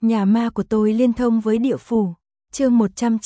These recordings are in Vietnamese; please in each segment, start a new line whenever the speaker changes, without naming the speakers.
Nhà ma của tôi liên thông với địa phủ. Chương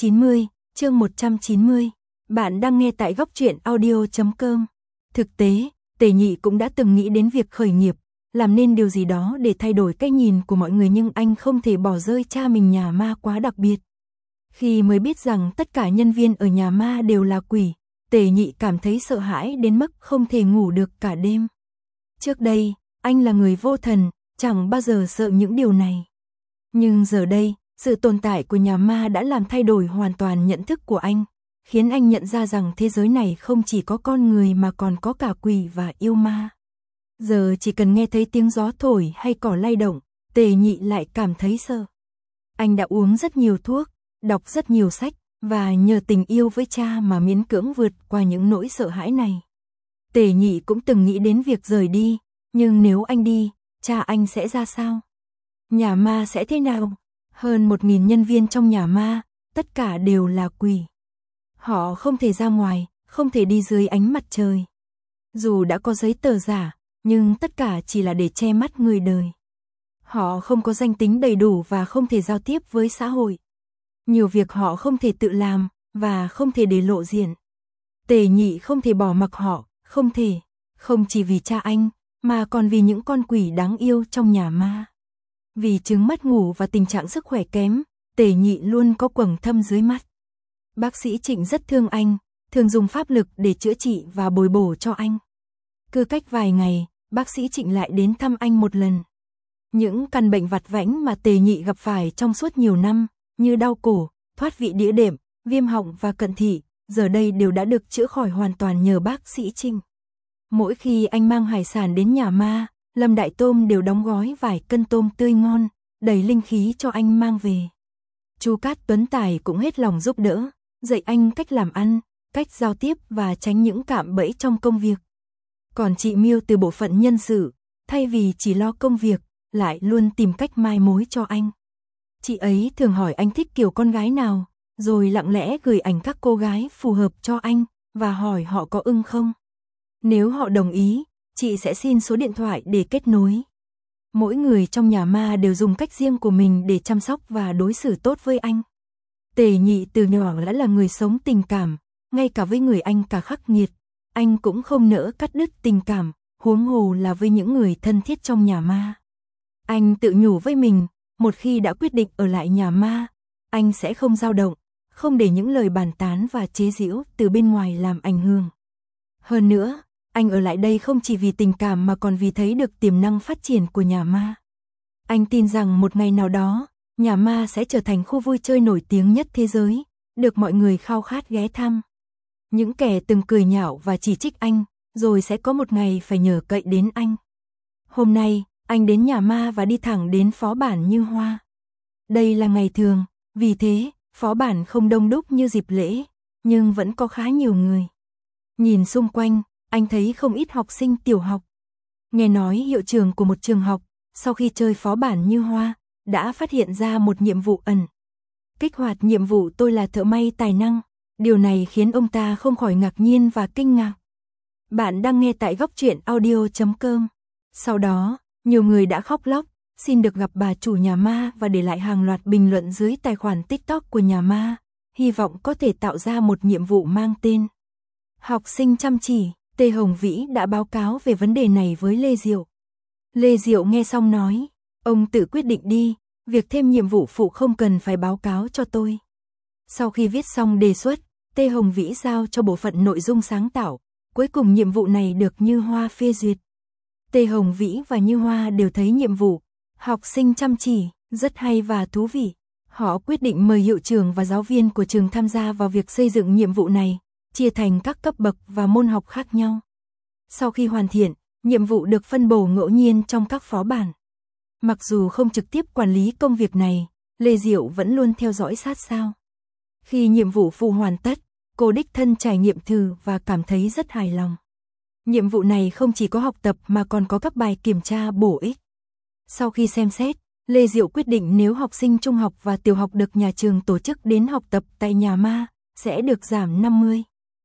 190. Bạn đang nghe tại góc truyện audio.com. Thực tế, Tề Nhị cũng đã từng nghĩ đến việc khởi nghiệp, làm nên điều gì đó để thay đổi cách nhìn của mọi người, nhưng anh không thể bỏ rơi cha mình nhà ma quá đặc biệt. Khi mới biết rằng tất cả nhân viên ở nhà ma đều là quỷ, Tề Nhị cảm thấy sợ hãi đến mức không thể ngủ được cả đêm. Trước đây, anh là người vô thần, chẳng bao giờ sợ những điều này. Nhưng giờ đây, sự tồn tại của nhà ma đã làm thay đổi hoàn toàn nhận thức của anh, khiến anh nhận ra rằng thế giới này không chỉ có con người mà còn có cả quỷ và yêu ma. Giờ chỉ cần nghe thấy tiếng gió thổi hay cỏ lay động, Tề Nhị lại cảm thấy sợ. Anh đã uống rất nhiều thuốc, đọc rất nhiều sách, và nhờ tình yêu với cha mà miễn cưỡng vượt qua những nỗi sợ hãi này. Tề Nhị cũng từng nghĩ đến việc rời đi, nhưng nếu anh đi, cha anh sẽ ra sao? Nhà ma sẽ thế nào? Hơn 1.000 nhân viên trong nhà ma, tất cả đều là quỷ. Họ không thể ra ngoài, không thể đi dưới ánh mặt trời. Dù đã có giấy tờ giả, nhưng tất cả chỉ là để che mắt người đời. Họ không có danh tính đầy đủ và không thể giao tiếp với xã hội. Nhiều việc họ không thể tự làm, và không thể để lộ diện. Tề Nhị không thể bỏ mặc họ, không thể, không chỉ vì cha anh, mà còn vì những con quỷ đáng yêu trong nhà ma. Vì chứng mất ngủ và tình trạng sức khỏe kém, Tề Nhị luôn có quầng thâm dưới mắt. Bác sĩ Trịnh rất thương anh, thường dùng pháp lực để chữa trị và bồi bổ cho anh. Cứ cách vài ngày, bác sĩ Trịnh lại đến thăm anh một lần. Những căn bệnh vặt vãnh mà Tề Nhị gặp phải trong suốt nhiều năm, như đau cổ, thoát vị đĩa đệm, viêm họng và cận thị, giờ đây đều đã được chữa khỏi hoàn toàn nhờ bác sĩ Trịnh. Mỗi khi anh mang hải sản đến nhà ma, Lâm Đại Tôm đều đóng gói vài cân tôm tươi ngon, đầy linh khí cho anh mang về. Chú Cát Tuấn Tài cũng hết lòng giúp đỡ, dạy anh cách làm ăn, cách giao tiếp và tránh những cạm bẫy trong công việc. Còn chị Miêu từ bộ phận nhân sự, thay vì chỉ lo công việc, lại luôn tìm cách mai mối cho anh. Chị ấy thường hỏi anh thích kiểu con gái nào, rồi lặng lẽ gửi ảnh các cô gái phù hợp cho anh, và hỏi họ có ưng không. Nếu họ đồng ý, chị sẽ xin số điện thoại để kết nối. Mỗi người trong nhà ma đều dùng cách riêng của mình để chăm sóc và đối xử tốt với anh. Tề Nhị từ nhỏ đã là người sống tình cảm, ngay cả với người anh cả khắc nghiệt, anh cũng không nỡ cắt đứt tình cảm, huống hồ là với những người thân thiết trong nhà ma. Anh tự nhủ với mình, một khi đã quyết định ở lại nhà ma, anh sẽ không dao động, không để những lời bàn tán và chế giễu từ bên ngoài làm ảnh hưởng. Hơn nữa, anh ở lại đây không chỉ vì tình cảm mà còn vì thấy được tiềm năng phát triển của nhà ma. Anh tin rằng một ngày nào đó, nhà ma sẽ trở thành khu vui chơi nổi tiếng nhất thế giới, được mọi người khao khát ghé thăm. Những kẻ từng cười nhạo và chỉ trích anh, rồi sẽ có một ngày phải nhờ cậy đến anh. Hôm nay, anh đến nhà ma và đi thẳng đến phó bản Như Hoa. Đây là ngày thường, vì thế, phó bản không đông đúc như dịp lễ, nhưng vẫn có khá nhiều người. Nhìn xung quanh, anh thấy không ít học sinh tiểu học. Nghe nói hiệu trưởng của một trường học, sau khi chơi phó bản Như Hoa, đã phát hiện ra một nhiệm vụ ẩn. Kích hoạt nhiệm vụ tôi là thợ may tài năng. Điều này khiến ông ta không khỏi ngạc nhiên và kinh ngạc. Bạn đang nghe tại góc truyện audio.com. Sau đó, nhiều người đã khóc lóc, xin được gặp bà chủ nhà ma và để lại hàng loạt bình luận dưới tài khoản TikTok của nhà ma, hy vọng có thể tạo ra một nhiệm vụ mang tên Học sinh chăm chỉ. Tề Hồng Vĩ đã báo cáo về vấn đề này với Lê Diệu. Lê Diệu nghe xong nói, ông tự quyết định đi, việc thêm nhiệm vụ phụ không cần phải báo cáo cho tôi. Sau khi viết xong đề xuất, Tề Hồng Vĩ giao cho bộ phận nội dung sáng tạo, cuối cùng nhiệm vụ này được Như Hoa phê duyệt. Tề Hồng Vĩ và Như Hoa đều thấy nhiệm vụ học sinh chăm chỉ rất hay và thú vị. Họ quyết định mời hiệu trưởng và giáo viên của trường tham gia vào việc xây dựng nhiệm vụ này, chia thành các cấp bậc và môn học khác nhau. Sau khi hoàn thiện, nhiệm vụ được phân bổ ngẫu nhiên trong các phó bản. Mặc dù không trực tiếp quản lý công việc này, Lê Diệu vẫn luôn theo dõi sát sao. Khi nhiệm vụ phụ hoàn tất, cô đích thân trải nghiệm thử và cảm thấy rất hài lòng. Nhiệm vụ này không chỉ có học tập mà còn có các bài kiểm tra bổ ích. Sau khi xem xét, Lê Diệu quyết định nếu học sinh trung học và tiểu học được nhà trường tổ chức đến học tập tại nhà ma, sẽ được giảm 50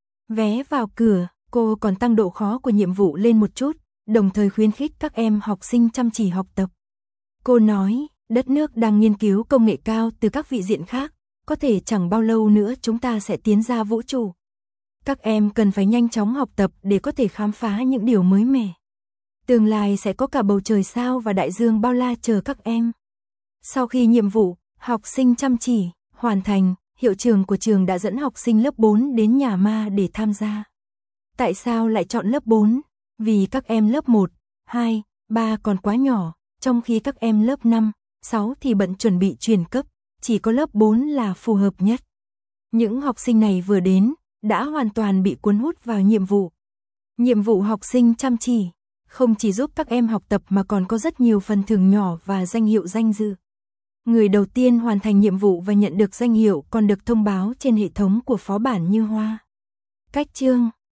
vé vào cửa. Cô còn tăng độ khó của nhiệm vụ lên một chút, đồng thời khuyến khích các em học sinh chăm chỉ học tập. Cô nói, Đất nước đang nghiên cứu công nghệ cao từ các vị diện khác, có thể chẳng bao lâu nữa chúng ta sẽ tiến ra vũ trụ. Các em cần phải nhanh chóng học tập để có thể khám phá những điều mới mẻ. Tương lai sẽ có cả bầu trời sao và đại dương bao la chờ các em. Sau khi nhiệm vụ, học sinh chăm chỉ, hoàn thành, hiệu trưởng của trường đã dẫn học sinh lớp 4 đến nhà ma để tham gia. Tại sao lại chọn lớp 4? Vì các em lớp 1, 2, 3 còn quá nhỏ, trong khi các em lớp 5, 6 thì bận chuẩn bị chuyển cấp, chỉ có lớp 4 là phù hợp nhất. Những học sinh này vừa đến, đã hoàn toàn bị cuốn hút vào nhiệm vụ. Nhiệm vụ học sinh chăm chỉ, không chỉ giúp các em học tập mà còn có rất nhiều phần thưởng nhỏ và danh hiệu danh dự. Người đầu tiên hoàn thành nhiệm vụ và nhận được danh hiệu còn được thông báo trên hệ thống của phó bản Như Hoa. Cách chương